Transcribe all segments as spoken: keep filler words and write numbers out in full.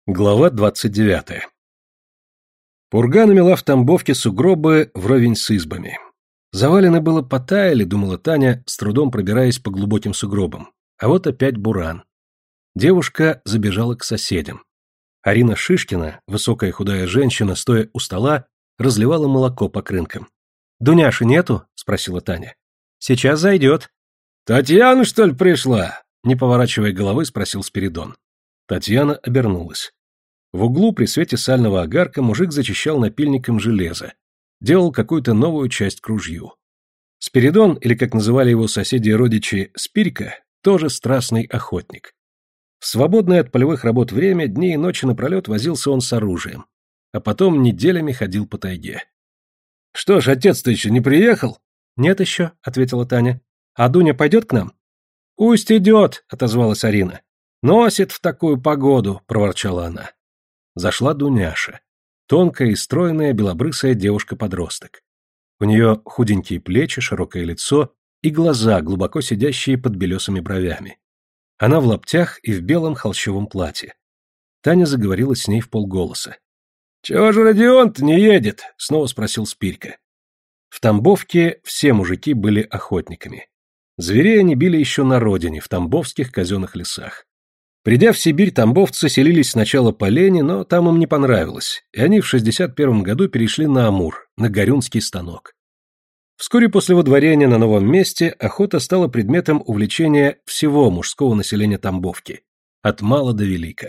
Глава двадцать девятая. Пурга намела в Тамбовке сугробы вровень с избами. Завалины было потаяли, думала Таня, с трудом пробираясь по глубоким сугробам. А вот опять буран. Девушка забежала к соседям. Арина Шишкина, высокая худая женщина, стоя у стола, разливала молоко по крынкам. «Дуняши нету?» — спросила Таня. «Сейчас зайдет». «Татьяна, что ли, пришла?» — не поворачивая головы, спросил Спиридон. Татьяна обернулась. В углу при свете сального огарка мужик зачищал напильником железо, делал какую-то новую часть к ружью. Спиридон, или как называли его соседи и родичи, Спирька, тоже страстный охотник. В свободное от полевых работ время дни и ночи напролет возился он с оружием, а потом неделями ходил по тайге. «Что ж, отец-то еще не приехал?» «Нет еще», — ответила Таня. «А Дуня пойдет к нам?» «Пусть идет», — отозвалась Арина. «Носит в такую погоду», — проворчала она. Зашла Дуняша. Тонкая и стройная белобрысая девушка-подросток. У нее худенькие плечи, широкое лицо и глаза, глубоко сидящие под белесыми бровями. Она в лаптях и в белом холщовом платье. Таня заговорила с ней вполголоса. «Чего же Родион-то не едет?» — снова спросил Спирька. В Тамбовке все мужики были охотниками. Зверей они били еще на родине, в тамбовских казенных лесах. Придя в Сибирь, тамбовцы селились сначала по лени, но там им не понравилось, и они в шестьдесят первом году перешли на Амур, на горюнский станок. Вскоре после водворения на новом месте охота стала предметом увлечения всего мужского населения Тамбовки, от мала до велика.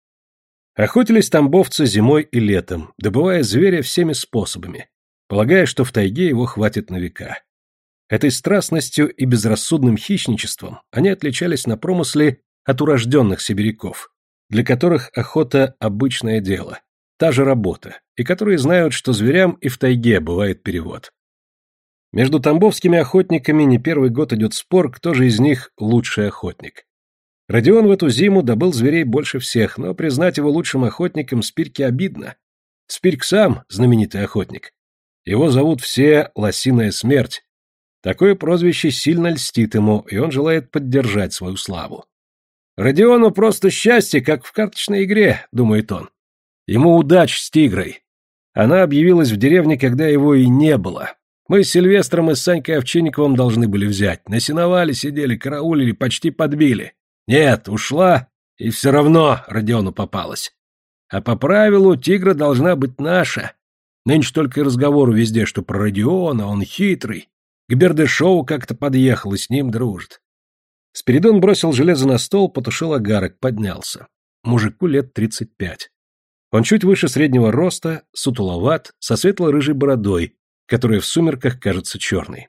Охотились тамбовцы зимой и летом, добывая зверя всеми способами, полагая, что в тайге его хватит на века. Этой страстностью и безрассудным хищничеством они отличались на промысле от урожденных сибиряков, для которых охота – обычное дело, та же работа, и которые знают, что зверям и в тайге бывает перевод. Между тамбовскими охотниками не первый год идет спор, кто же из них лучший охотник. Родион в эту зиму добыл зверей больше всех, но признать его лучшим охотником Спирьке обидно. Спирьк сам знаменитый охотник. Его зовут все «Лосиная смерть». Такое прозвище сильно льстит ему, и он желает поддержать свою славу. «Родиону просто счастье, как в карточной игре», — думает он. Ему удач с тигрой. Она объявилась в деревне, когда его и не было. Мы с Сильвестром и с Санькой Овчинниковым должны были взять. На сеновале сидели, караулили, почти подбили. Нет, ушла, и все равно Родиону попалась. А по правилу тигра должна быть наша. Нынче только и разговору везде, что про Родиона, он хитрый. К Бердышеву как-то подъехал и с ним дружит. Спиридон бросил железо на стол, потушил огарок, поднялся. Мужику лет тридцать пять. Он чуть выше среднего роста, сутуловат, со светло-рыжей бородой, которая в сумерках кажется черной.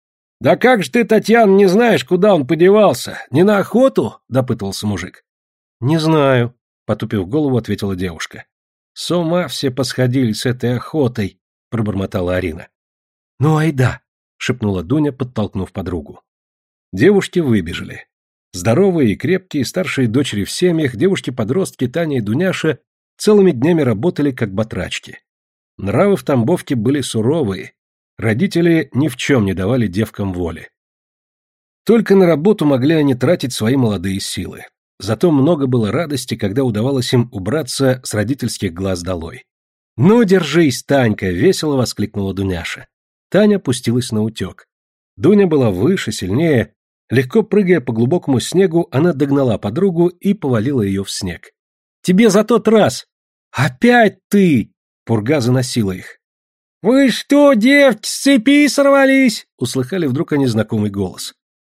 — Да как же ты, Татьяна, не знаешь, куда он подевался? Не на охоту? — допытывался мужик. — Не знаю, — потупив голову, ответила девушка. — С ума все посходили с этой охотой, — пробормотала Арина. — Ну, айда, — шепнула Дуня, подтолкнув подругу. Девушки выбежали. Здоровые и крепкие, старшие дочери в семьях, девушки-подростки Таня и Дуняша целыми днями работали как батрачки. Нравы в Тамбовке были суровые, родители ни в чем не давали девкам воли. Только на работу могли они тратить свои молодые силы. Зато много было радости, когда удавалось им убраться с родительских глаз долой. «Ну, держись, Танька!» — весело воскликнула Дуняша. Таня пустилась на утек. Дуня была выше, сильнее. Легко прыгая по глубокому снегу, она догнала подругу и повалила ее в снег. «Тебе за тот раз!» «Опять ты!» — Пурга заносила их. «Вы что, девки, с цепи сорвались?» — услыхали вдруг они знакомый голос.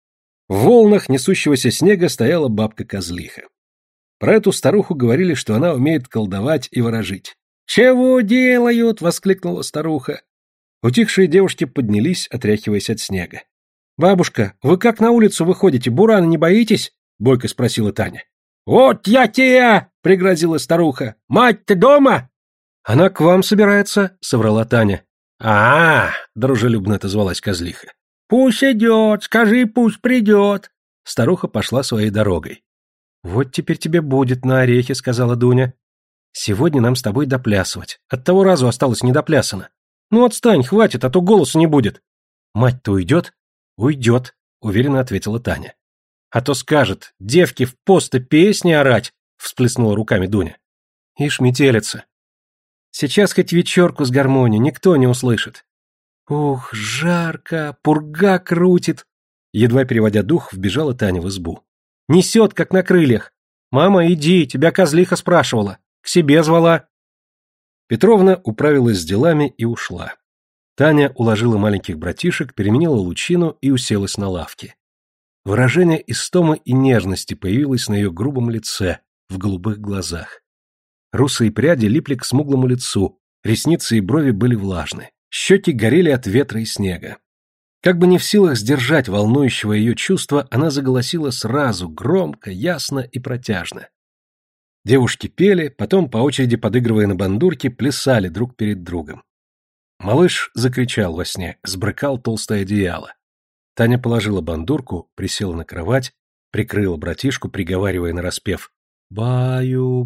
В волнах несущегося снега стояла бабка-козлиха. Про эту старуху говорили, что она умеет колдовать и ворожить. «Чего делают?» — воскликнула старуха. Утихшие девушки поднялись, отряхиваясь от снега. «Бабушка, вы как на улицу выходите, бурана не боитесь?» — бойко спросила Таня. «Вот я тебя!» — пригрозила старуха. «Мать-то дома?» «Она к вам собирается», — соврала Таня. «А-а-а!» — дружелюбно отозвалась козлиха. «Пусть идет, скажи, пусть придет». Старуха пошла своей дорогой. «Вот теперь тебе будет на орехи», — сказала Дуня. «Сегодня нам с тобой доплясывать. От того разу осталось недоплясано. Ну отстань, хватит, а то голоса не будет». «Мать-то уйдет?» «Уйдет», — уверенно ответила Таня. «А то скажет, девки в посты песни орать», — всплеснула руками Дуня. Ишь, метелица. Сейчас хоть вечерку с гармонией, никто не услышит. Ух, жарко, пурга крутит. Едва переводя дух, вбежала Таня в избу. Несет, как на крыльях. Мама, иди, тебя козлиха спрашивала. К себе звала. Петровна управилась с делами и ушла. Таня уложила маленьких братишек, переменила лучину и уселась на лавке. Выражение истомы и нежности появилось на ее грубом лице, в голубых глазах. Русые пряди липли к смуглому лицу, ресницы и брови были влажны, щеки горели от ветра и снега. Как бы не в силах сдержать волнующего ее чувства, она заголосила сразу, громко, ясно и протяжно. Девушки пели, потом, по очереди подыгрывая на бандурке, плясали друг перед другом. Малыш закричал во сне, сбрыкал толстое одеяло. Таня положила бандурку, присела на кровать, прикрыла братишку, приговаривая нараспев «Баю,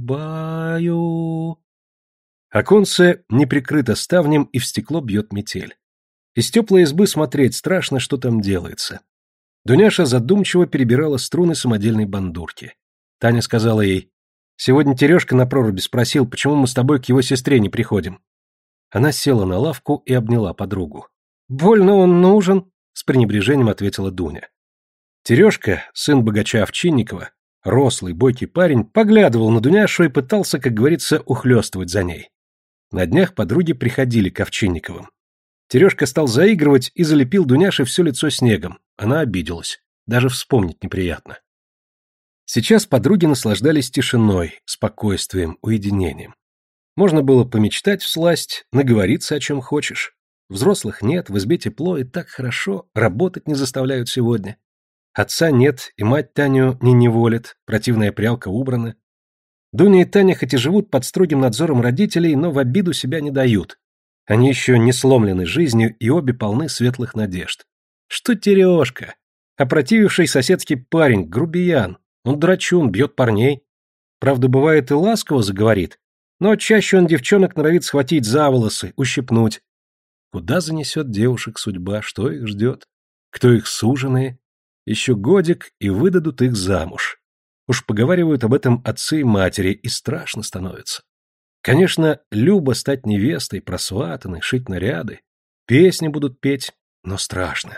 баю». Оконце не прикрыто ставнем, и в стекло бьет метель. Из теплой избы смотреть страшно, что там делается. Дуняша задумчиво перебирала струны самодельной бандурки. Таня сказала ей: «Сегодня Терешка на проруби спросил, почему мы с тобой к его сестре не приходим». Она села на лавку и обняла подругу. «Больно он нужен», — с пренебрежением ответила Дуня. Терешка, сын богача Овчинникова, рослый, бойкий парень, поглядывал на Дуняшу и пытался, как говорится, ухлёстывать за ней. На днях подруги приходили к Овчинниковым. Терешка стал заигрывать и залепил Дуняше все лицо снегом. Она обиделась. Даже вспомнить неприятно. Сейчас подруги наслаждались тишиной, спокойствием, уединением. Можно было помечтать всласть, наговориться о чем хочешь. Взрослых нет, в избе тепло и так хорошо, работать не заставляют сегодня. Отца нет, и мать Таню не неволит, противная прялка убрана. Дуня и Таня хоть и живут под строгим надзором родителей, но в обиду себя не дают. Они еще не сломлены жизнью, и обе полны светлых надежд. Что Терешка? Опротививший соседский парень, грубиян. Он драчун, бьет парней. Правда, бывает и ласково заговорит, но чаще он девчонок норовит схватить за волосы, ущипнуть. Куда занесет девушек судьба, что их ждет? Кто их суженые? Еще годик, и выдадут их замуж. Уж поговаривают об этом отцы и матери, и страшно становится. Конечно, любо стать невестой, просватанной, шить наряды, песни будут петь, но страшно.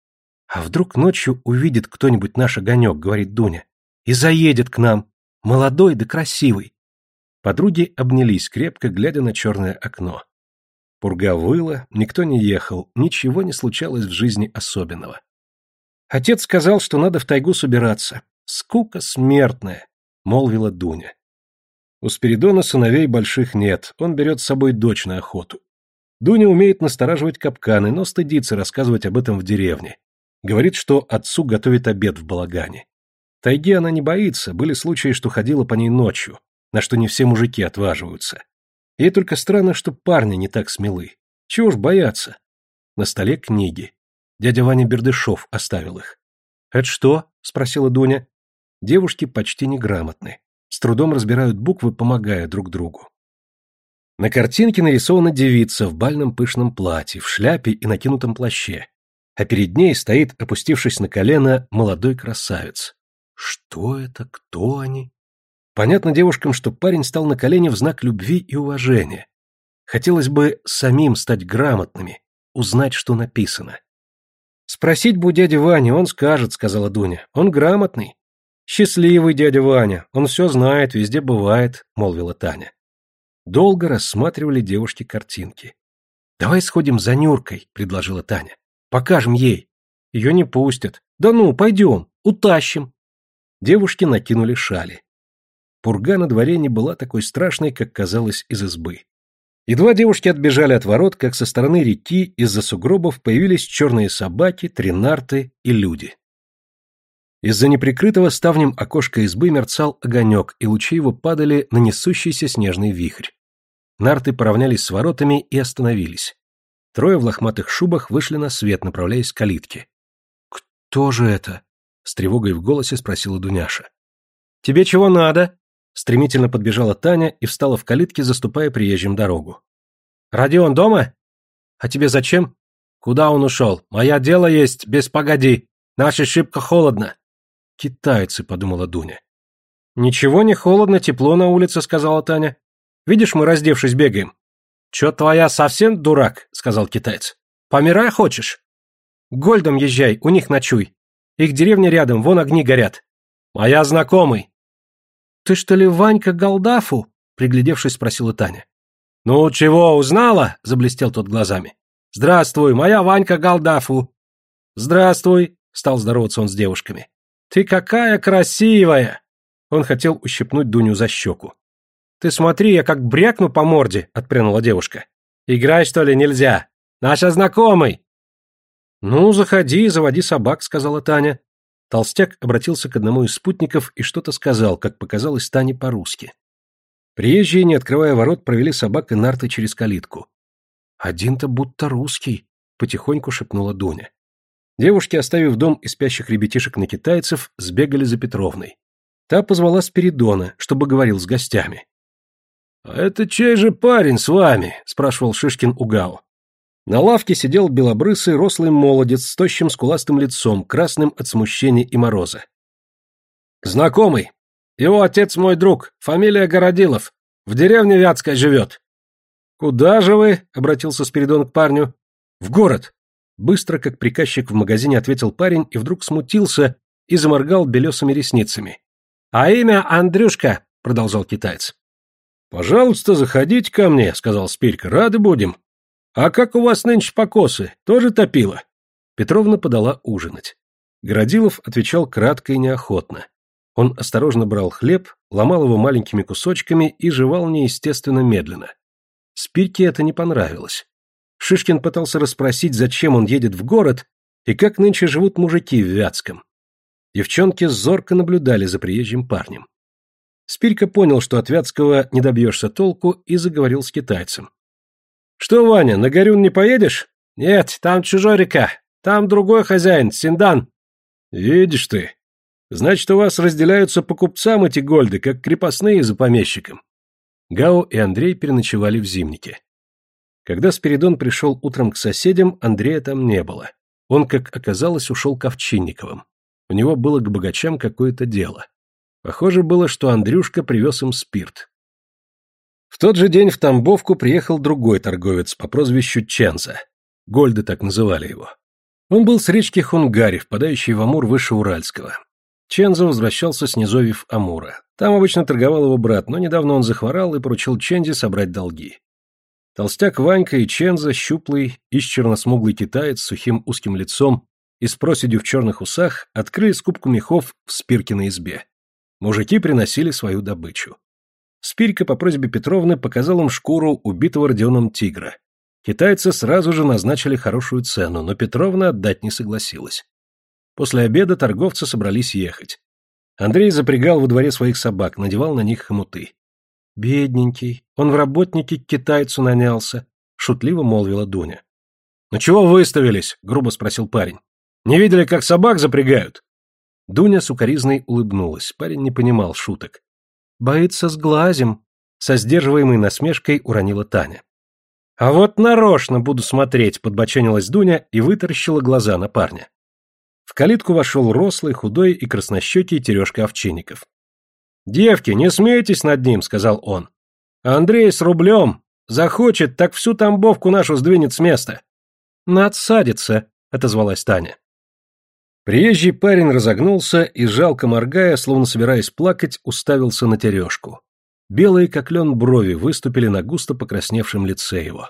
А вдруг ночью увидит кто-нибудь наш огонек, говорит Дуня, и заедет к нам, молодой да красивый. Подруги обнялись крепко, глядя на черное окно. Пурга выла, никто не ехал, ничего не случалось в жизни особенного. Отец сказал, что надо в тайгу собираться. Скука смертная, молвила Дуня. У Спиридона сыновей больших нет, он берет с собой дочь на охоту. Дуня умеет настораживать капканы, но стыдится рассказывать об этом в деревне. Говорит, что отцу готовит обед в балагане. Тайги она не боится, были случаи, что ходила по ней ночью, на что не все мужики отваживаются. Ей только странно, что парни не так смелы. Чего ж бояться? На столе книги. Дядя Ваня Бердышев оставил их. «Это что?» — спросила Дуня. Девушки почти неграмотны. С трудом разбирают буквы, помогая друг другу. На картинке нарисована девица в бальном пышном платье, в шляпе и накинутом плаще, а перед ней стоит, опустившись на колено, молодой красавец. Что это? Кто они? Понятно девушкам, что парень стал на колени в знак любви и уважения. Хотелось бы самим стать грамотными, узнать, что написано. «Спросить бы у дяди Вани, он скажет», — сказала Дуня. «Он грамотный». «Счастливый дядя Ваня, он все знает, везде бывает», — молвила Таня. Долго рассматривали девушки картинки. «Давай сходим за Нюркой», — предложила Таня. «Покажем ей». «Ее не пустят». «Да ну, пойдем, утащим». Девушки накинули шали. Пурга на дворе не была такой страшной, как казалось из избы. Едва девушки отбежали от ворот, как со стороны реки из-за сугробов появились черные собаки, три нарты и люди. Из-за неприкрытого ставнем окошка избы мерцал огонек, и лучи его падали на несущийся снежный вихрь. Нарты поравнялись с воротами и остановились. Трое в лохматых шубах вышли на свет, направляясь к калитке. «Кто же это?» — с тревогой в голосе спросила Дуняша. «Тебе чего надо?» Стремительно подбежала Таня и встала в калитке, заступая приезжим дорогу. «Родион дома? А тебе зачем?» «Куда он ушел? Моя дело есть, без погоди. Наша шибко холодно». «Китайцы», — подумала Дуня. «Ничего не холодно, тепло на улице», — сказала Таня. Видишь, мы, раздевшись, бегаем. Чё твоя совсем дурак, сказал китаец. Помирай хочешь? К Гольдам езжай, у них ночуй. Их деревня рядом, вон огни горят. Моя знакомый. Ты что ли Ванька Голдафу? Приглядевшись, спросила Таня. Ну, чего, узнала? Заблестел тот глазами. Здравствуй, моя Ванька Голдафу. Здравствуй, стал здороваться он с девушками. Ты какая красивая! Он хотел ущипнуть Дуню за щеку. Ты смотри, я как брякну по морде, отпрянула девушка. Играй, что ли, нельзя? Наша знакомый. Ну, заходи, заводи собак, сказала Таня. Толстяк обратился к одному из спутников и что-то сказал, как показалось Тане по-русски. Приезжие, не открывая ворот, провели собак и нарты через калитку. «Один-то будто русский», — потихоньку шепнула Дуня. Девушки, оставив дом и спящих ребятишек на китайцев, сбегали за Петровной. Та позвала Спиридона, чтобы говорил с гостями. «А это чей же парень с вами?» — спрашивал Шишкин у Гао. На лавке сидел белобрысый рослый молодец с тощим скуластым лицом, красным от смущения и мороза. «Знакомый. Его отец мой друг, фамилия Городилов. В деревне Вятской живет». «Куда же вы?» — обратился Спиридон к парню. «В город». Быстро, как приказчик в магазине, ответил парень и вдруг смутился и заморгал белесыми ресницами. «А имя Андрюшка», — продолжал китаец. «Пожалуйста, заходите ко мне», — сказал Спирька, — «рады будем. А как у вас нынче покосы? Тоже топило?» Петровна подала ужинать. Городилов отвечал кратко и неохотно. Он осторожно брал хлеб, ломал его маленькими кусочками и жевал неестественно медленно. Спирьке это не понравилось. Шишкин пытался расспросить, зачем он едет в город и как нынче живут мужики в Вятском. Девчонки зорко наблюдали за приезжим парнем. Спирька понял, что от Вятского не добьешься толку, и заговорил с китайцем. «Что, Ваня, на Горюн не поедешь?» «Нет, там чужой река. Там другой хозяин, Синдан». «Видишь ты. Значит, у вас разделяются по купцам эти гольды, как крепостные за помещиком». Гао и Андрей переночевали в Зимнике. Когда Спиридон пришел утром к соседям, Андрея там не было. Он, как оказалось, ушел к Овчинниковым. У него было к богачам какое-то дело. Похоже было, что Андрюшка привез им спирт. В тот же день в Тамбовку приехал другой торговец по прозвищу Ченза. Гольды так называли его. Он был с речки Хунгари, впадающей в Амур выше Уральского. Ченза возвращался с низовьев Амура. Там обычно торговал его брат, но недавно он захворал и поручил Чензе собрать долги. Толстяк Ванька и Ченза, щуплый, исчерно-смуглый китаец с сухим узким лицом и с проседью в черных усах, открыли скупку мехов в Спиркиной избе. Мужики приносили свою добычу. Спирька по просьбе Петровны показал им шкуру убитого Родионом тигра. Китайцы сразу же назначили хорошую цену, но Петровна отдать не согласилась. После обеда торговцы собрались ехать. Андрей запрягал во дворе своих собак, надевал на них хомуты. «Бедненький, он в работнике к китайцу нанялся», — шутливо молвила Дуня. «Ну чего выставились?» — грубо спросил парень. «Не видели, как собак запрягают?» Дуня сукоризной улыбнулась, парень не понимал шуток. «Боится сглазим», — со сдерживаемой насмешкой уронила Таня. «А вот нарочно буду смотреть», — подбоченилась Дуня и вытаращила глаза на парня. В калитку вошел рослый, худой и краснощекий Терешка Овчинников. «Девки, не смейтесь над ним», — сказал он. «Андрей с рублем. Захочет, так всю Тамбовку нашу сдвинет с места». «Надсадится», — отозвалась Таня. Приезжий парень разогнулся и, жалко моргая, словно собираясь плакать, уставился на Терешку. Белые, как лен, брови выступили на густо покрасневшем лице его.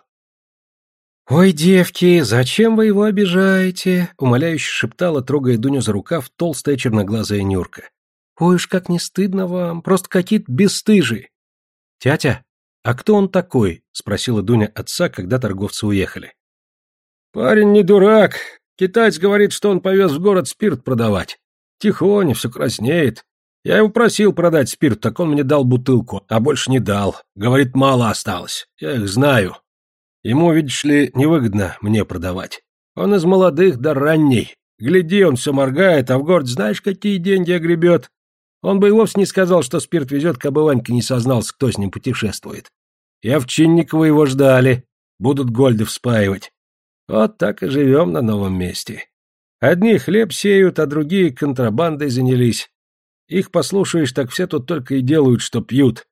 «Ой, девки, зачем вы его обижаете?» — умоляюще шептала, трогая Дуню за рукав, толстая черноглазая Нюрка. «Ой уж как не стыдно вам, просто какие-то бесстыжие!» «Тятя, а кто он такой?» — спросила Дуня отца, когда торговцы уехали. «Парень не дурак. Китаец говорит, что он повез в город спирт продавать. Тихоня, все краснеет. Я его просил продать спирт, так он мне дал бутылку, а больше не дал. Говорит, мало осталось. Я их знаю. Ему, видишь ли, невыгодно мне продавать. Он из молодых да ранний. Гляди, он все моргает, а в город знаешь, какие деньги огребет. Он бы и вовсе не сказал, что спирт везет, кабы Ванька не сознался, кто с ним путешествует. И Овчинникова его ждали. Будут гольды вспаивать. Вот так и живем на новом месте. Одни хлеб сеют, а другие контрабандой занялись. Их послушаешь, так все тут только и делают, что пьют.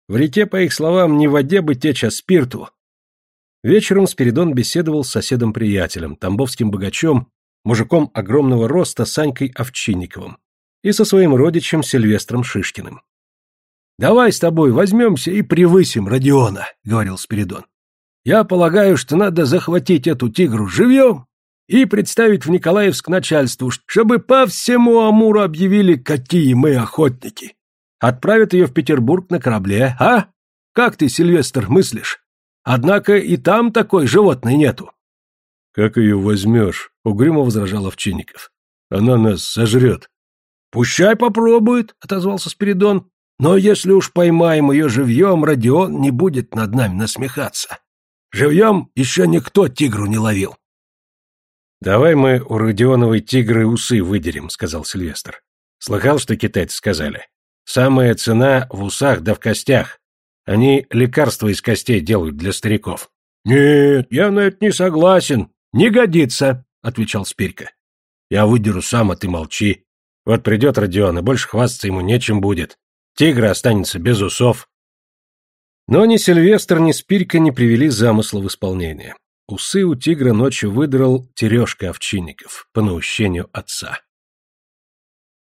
В реке, по их словам, не в воде бы течь, а спирту. Вечером Спиридон беседовал с соседом-приятелем, тамбовским богачом, мужиком огромного роста Санькой Овчинниковым, и со своим родичем Сильвестром Шишкиным. «Давай с тобой возьмемся и превысим Родиона», — говорил Спиридон. «Я полагаю, что надо захватить эту тигру живьем и представить в Николаевск начальству, чтобы по всему Амуру объявили, какие мы охотники. Отправят ее в Петербург на корабле, а? Как ты, Сильвестр, мыслишь? Однако и там такой животной нету». «Как ее возьмешь?» — угрюмо возражал Овчинников. «Она нас сожрет». «Пущай попробует», — отозвался Спиридон. «Но если уж поймаем ее живьем, Родион не будет над нами насмехаться. Живьем еще никто тигру не ловил». «Давай мы у Родионовой тигры усы выдерем», — сказал Сильвестр. «Слыхал, что китайцы сказали? Самая цена в усах да в костях. Они лекарства из костей делают для стариков». «Нет, я на это не согласен. Не годится», — отвечал Спирька. «Я выдеру сам, а ты молчи. Вот придет Родион, и больше хвастаться ему нечем будет. Тигр останется без усов». Но ни Сильвестр, ни Спирька не привели замысла в исполнение. Усы у тигра ночью выдрал Терешка Овчинников по наущению отца.